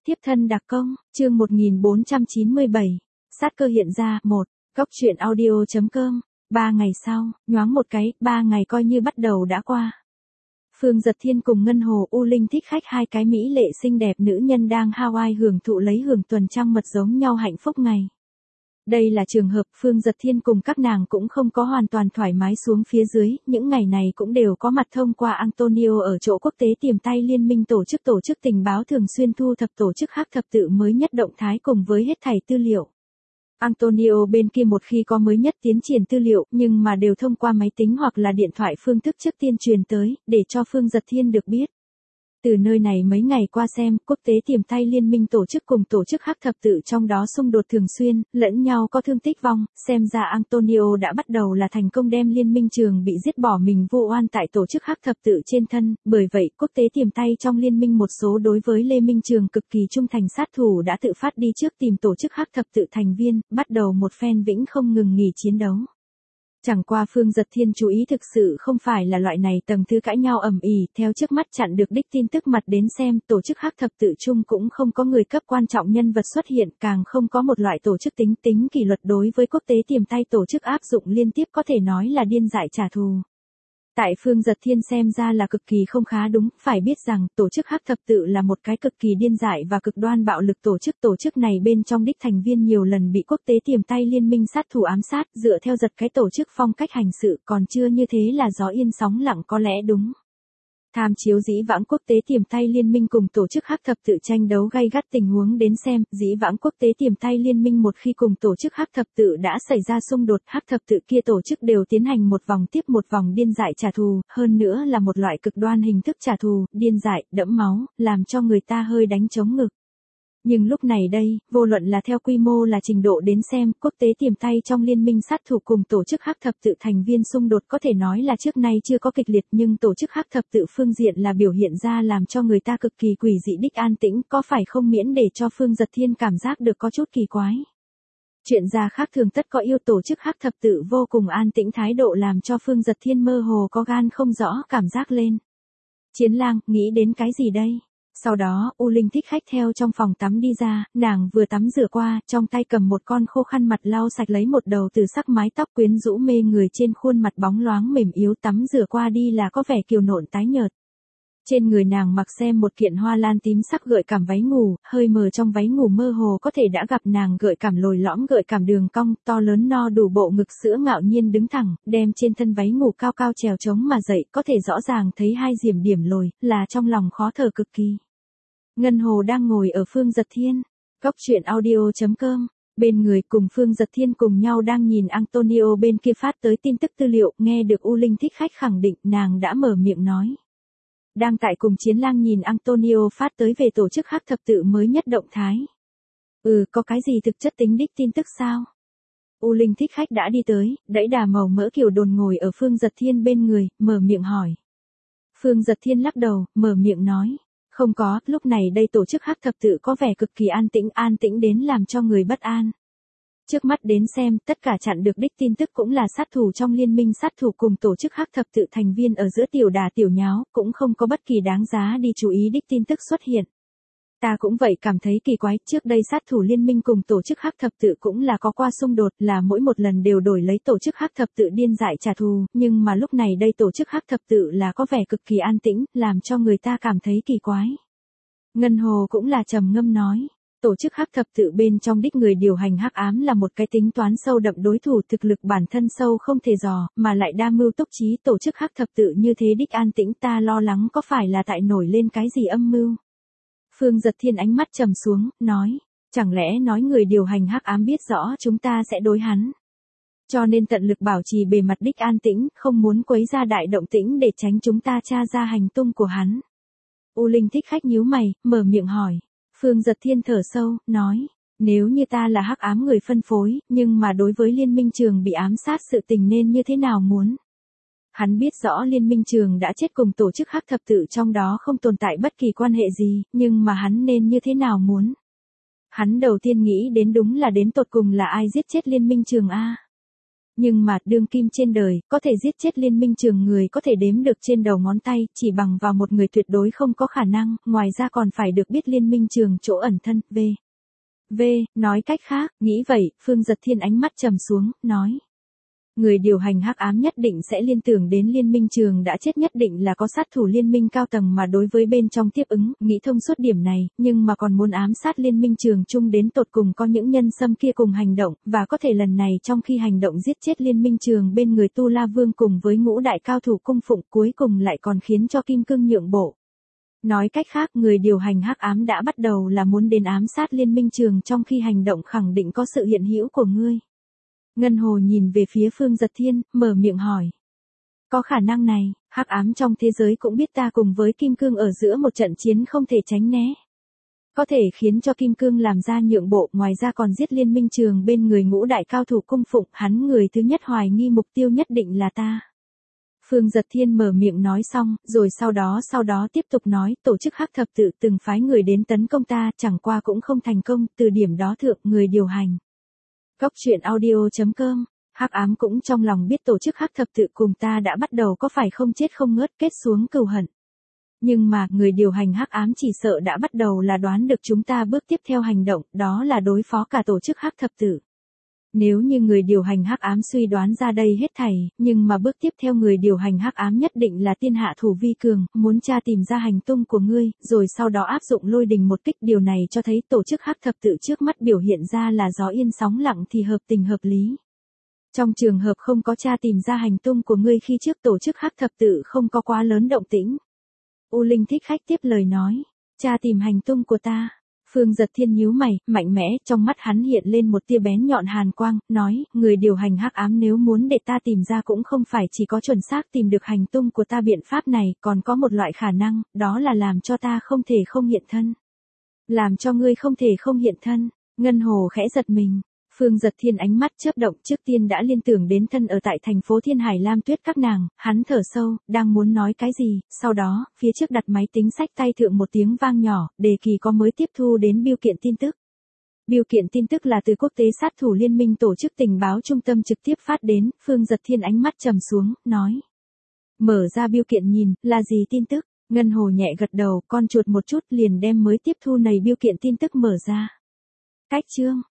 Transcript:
Tiếp thân đặc công, chương 1497. Sát cơ hiện ra, 1. Góc truyện audio.com. 3 ngày sau, nhoáng một cái, 3 ngày coi như bắt đầu đã qua. Phương Dật Thiên cùng Ngân Hồ U Linh thích khách, hai cái mỹ lệ xinh đẹp nữ nhân đang Hawaii hưởng thụ lấy hưởng tuần trăng mật giống nhau hạnh phúc ngày. Đây là trường hợp Phương Dật Thiên cùng các nàng cũng không có hoàn toàn thoải mái xuống phía dưới, những ngày này cũng đều có mặt thông qua Antonio ở chỗ quốc tế tiềm tay liên minh tổ chức tình báo thường xuyên thu thập tổ chức hắc thập tự mới nhất động thái cùng với hết thảy tư liệu. Antonio bên kia một khi có mới nhất tiến triển tư liệu nhưng mà đều thông qua máy tính hoặc là điện thoại phương thức trước tiên truyền tới, để cho Phương Dật Thiên được biết. Từ nơi này mấy ngày qua xem, quốc tế tiềm tay liên minh tổ chức cùng tổ chức hắc thập tự trong đó xung đột thường xuyên, lẫn nhau có thương tích vong, xem ra Antonio đã bắt đầu là thành công đem liên minh trường bị giết bỏ mình vô oan tại tổ chức hắc thập tự trên thân, bởi vậy quốc tế tiềm tay trong liên minh một số đối với Lê Minh Trường cực kỳ trung thành sát thủ đã tự phát đi trước tìm tổ chức hắc thập tự thành viên, bắt đầu một phen vĩnh không ngừng nghỉ chiến đấu. Chẳng qua Phương Dật Thiên chú ý thực sự không phải là loại này tầng thứ cãi nhau ầm ĩ, theo trước mắt chặn được đích tin tức mặt đến xem, tổ chức hắc thập tự chung cũng không có người cấp quan trọng nhân vật xuất hiện, càng không có một loại tổ chức tính kỷ luật đối với quốc tế tiềm tay tổ chức áp dụng liên tiếp có thể nói là điên dại trả thù. Tại Phương Dật Thiên xem ra là cực kỳ không khá đúng, phải biết rằng tổ chức hắc thập tự là một cái cực kỳ điên dại và cực đoan bạo lực tổ chức này bên trong đích thành viên nhiều lần bị quốc tế tiềm tay liên minh sát thủ ám sát, dựa theo giật cái tổ chức phong cách hành sự còn chưa như thế là gió yên sóng lặng có lẽ đúng. Tham chiếu dĩ vãng quốc tế tiềm tay liên minh cùng tổ chức hắc thập tự tranh đấu gay gắt tình huống đến xem, dĩ vãng quốc tế tiềm tay liên minh một khi cùng tổ chức hắc thập tự đã xảy ra xung đột, hắc thập tự kia tổ chức đều tiến hành một vòng tiếp một vòng điên dại trả thù, hơn nữa là một loại cực đoan hình thức trả thù, điên dại, đẫm máu, làm cho người ta hơi đánh trống ngực. Nhưng lúc này đây, vô luận là theo quy mô là trình độ đến xem, quốc tế tiềm tay trong liên minh sát thủ cùng tổ chức hắc thập tự thành viên xung đột có thể nói là trước nay chưa có kịch liệt, nhưng tổ chức hắc thập tự phương diện là biểu hiện ra làm cho người ta cực kỳ quỷ dị đích an tĩnh, có phải không miễn để cho Phương Dật Thiên cảm giác được có chút kỳ quái. Chuyện ra khác thường tất có yêu, tổ chức hắc thập tự vô cùng an tĩnh thái độ làm cho Phương Dật Thiên mơ hồ có gan không rõ cảm giác lên. Chiến Lang, nghĩ đến cái gì đây? Sau đó, U Linh thích khách theo trong phòng tắm đi ra, nàng vừa tắm rửa qua, trong tay cầm một con khô khăn mặt lau sạch lấy một đầu từ sắc mái tóc quyến rũ mê người trên khuôn mặt bóng loáng mềm yếu, tắm rửa qua đi là có vẻ kiều nộn tái nhợt. Trên người nàng mặc xem một kiện hoa lan tím sắc gợi cảm váy ngủ, hơi mờ trong váy ngủ mơ hồ có thể đã gặp nàng gợi cảm lồi lõm gợi cảm đường cong, to lớn no đủ bộ ngực sữa ngạo nhiên đứng thẳng, đem trên thân váy ngủ cao cao trèo trống mà dậy, có thể rõ ràng thấy hai diềm điểm lồi, là trong lòng khó thở cực kỳ. Ngân Hồ đang ngồi ở Phương Dật Thiên, góc truyện audio.com, bên người cùng Phương Dật Thiên cùng nhau đang nhìn Antonio bên kia phát tới tin tức tư liệu, nghe được U Linh thích khách khẳng định, nàng đã mở miệng nói. Đang tại cùng Chiến Lang nhìn Antonio phát tới về tổ chức hắc thập tự mới nhất động thái. Có cái gì thực chất tính đích tin tức sao? U Linh thích khách đã đi tới, đẩy đà màu mỡ kiểu đồn ngồi ở Phương Dật Thiên bên người, mở miệng hỏi. Phương Dật Thiên lắc đầu, mở miệng nói. Không có, lúc này đây tổ chức hắc thập tự có vẻ cực kỳ an tĩnh đến làm cho người bất an. Trước mắt đến xem, tất cả chặn được đích tin tức cũng là sát thủ trong liên minh sát thủ cùng tổ chức hắc thập tự thành viên ở giữa tiểu đà tiểu nháo, cũng không có bất kỳ đáng giá đi chú ý đích tin tức xuất hiện. Ta cũng vậy cảm thấy kỳ quái, trước đây sát thủ liên minh cùng tổ chức hắc thập tự cũng là có qua xung đột, là mỗi một lần đều đổi lấy tổ chức hắc thập tự điên dại trả thù, nhưng mà lúc này đây tổ chức hắc thập tự là có vẻ cực kỳ an tĩnh, làm cho người ta cảm thấy kỳ quái. Ngân Hồ cũng là trầm ngâm nói. Tổ chức hắc thập tự bên trong đích người điều hành hắc ám là một cái tính toán sâu đậm đối thủ, thực lực bản thân sâu không thể dò, mà lại đa mưu túc trí, tổ chức hắc thập tự như thế đích an tĩnh, ta lo lắng có phải là tại nổi lên cái gì âm mưu. Phương Dật Thiên ánh mắt trầm xuống, nói, chẳng lẽ nói người điều hành hắc ám biết rõ chúng ta sẽ đối hắn. Cho nên tận lực bảo trì bề mặt đích an tĩnh, không muốn quấy ra đại động tĩnh để tránh chúng ta tra ra hành tung của hắn. U Linh thích khách nhíu mày, mở miệng hỏi. Phương Dật Thiên thở sâu, nói, nếu như ta là hắc ám người phân phối, nhưng mà đối với liên minh trường bị ám sát sự tình nên như thế nào muốn. Hắn biết rõ liên minh trường đã chết cùng tổ chức hắc thập tự trong đó không tồn tại bất kỳ quan hệ gì, nhưng mà hắn nên như thế nào muốn. Hắn đầu tiên nghĩ đến đúng là đến tột cùng là ai giết chết liên minh trường a. Nhưng mà đương kim trên đời, có thể giết chết Liên minh trường người có thể đếm được trên đầu ngón tay, chỉ bằng vào một người tuyệt đối không có khả năng, ngoài ra còn phải được biết Liên minh trường chỗ ẩn thân, nói cách khác, nghĩ vậy, Phương Giật Thiên ánh mắt trầm xuống, nói. Người điều hành hắc ám nhất định sẽ liên tưởng đến Liên minh trường đã chết, nhất định là có sát thủ liên minh cao tầng mà đối với bên trong tiếp ứng, nghĩ thông suốt điểm này, nhưng mà còn muốn ám sát Liên minh trường chung đến tột cùng có những nhân xâm kia cùng hành động, và có thể lần này trong khi hành động giết chết Liên minh trường bên người Tu La Vương cùng với ngũ đại cao thủ cung phụng, cuối cùng lại còn khiến cho Kim Cương nhượng bộ. Nói cách khác, người điều hành hắc ám đã bắt đầu là muốn đến ám sát Liên minh trường trong khi hành động khẳng định có sự hiện hữu của ngươi. Ngân Hồ nhìn về phía Phương Giật Thiên, mở miệng hỏi. Có khả năng này, hắc ám trong thế giới cũng biết ta cùng với Kim Cương ở giữa một trận chiến không thể tránh né. Có thể khiến cho Kim Cương làm ra nhượng bộ, ngoài ra còn giết Liên minh trường bên người ngũ đại cao thủ cung phụng, hắn người thứ nhất hoài nghi mục tiêu nhất định là ta. Phương Giật Thiên mở miệng nói xong, rồi sau đó tiếp tục nói, tổ chức hắc thập tự từng phái người đến tấn công ta, chẳng qua cũng không thành công, từ điểm đó thượng người điều hành. Góc truyện audio.com, hắc ám cũng trong lòng biết tổ chức hắc thập tự cùng ta đã bắt đầu có phải không chết không ngớt kết xuống cừu hận. Nhưng mà, người điều hành hắc ám chỉ sợ đã bắt đầu là đoán được chúng ta bước tiếp theo hành động, đó là đối phó cả tổ chức hắc thập tự. Nếu như người điều hành hắc ám suy đoán ra đây hết thảy, nhưng mà bước tiếp theo người điều hành hắc ám nhất định là tiên hạ thủ vi cường, muốn tra tìm ra hành tung của ngươi, rồi sau đó áp dụng lôi đình một kích, điều này cho thấy tổ chức hắc thập tự trước mắt biểu hiện ra là gió yên sóng lặng thì hợp tình hợp lý. Trong trường hợp không có tra tìm ra hành tung của ngươi khi trước tổ chức hắc thập tự không có quá lớn động tĩnh. U Linh Thích Khách tiếp lời nói, tra tìm hành tung của ta. Phương Giật Thiên nhíu mày, mạnh mẽ, trong mắt hắn hiện lên một tia bén nhọn hàn quang, nói, người điều hành hắc ám nếu muốn để ta tìm ra cũng không phải chỉ có chuẩn xác tìm được hành tung của ta, biện pháp này còn có một loại khả năng, đó là làm cho ta không thể không hiện thân. Làm cho ngươi không thể không hiện thân. Ngân Hồ khẽ giật mình. Phương Giật Thiên ánh mắt chớp động, trước tiên đã liên tưởng đến thân ở tại thành phố Thiên Hải Lam Tuyết các nàng, hắn thở sâu, đang muốn nói cái gì, sau đó, phía trước đặt máy tính sách tay thượng một tiếng vang nhỏ, đề kỳ có mới tiếp thu đến bưu kiện tin tức. Bưu kiện tin tức là từ Quốc tế sát thủ liên minh tổ chức tình báo trung tâm trực tiếp phát đến, Phương Giật Thiên ánh mắt trầm xuống, nói. Mở ra bưu kiện nhìn, là gì tin tức? Ngân Hồ nhẹ gật đầu, con chuột một chút liền đem mới tiếp thu này bưu kiện tin tức mở ra. Cách chương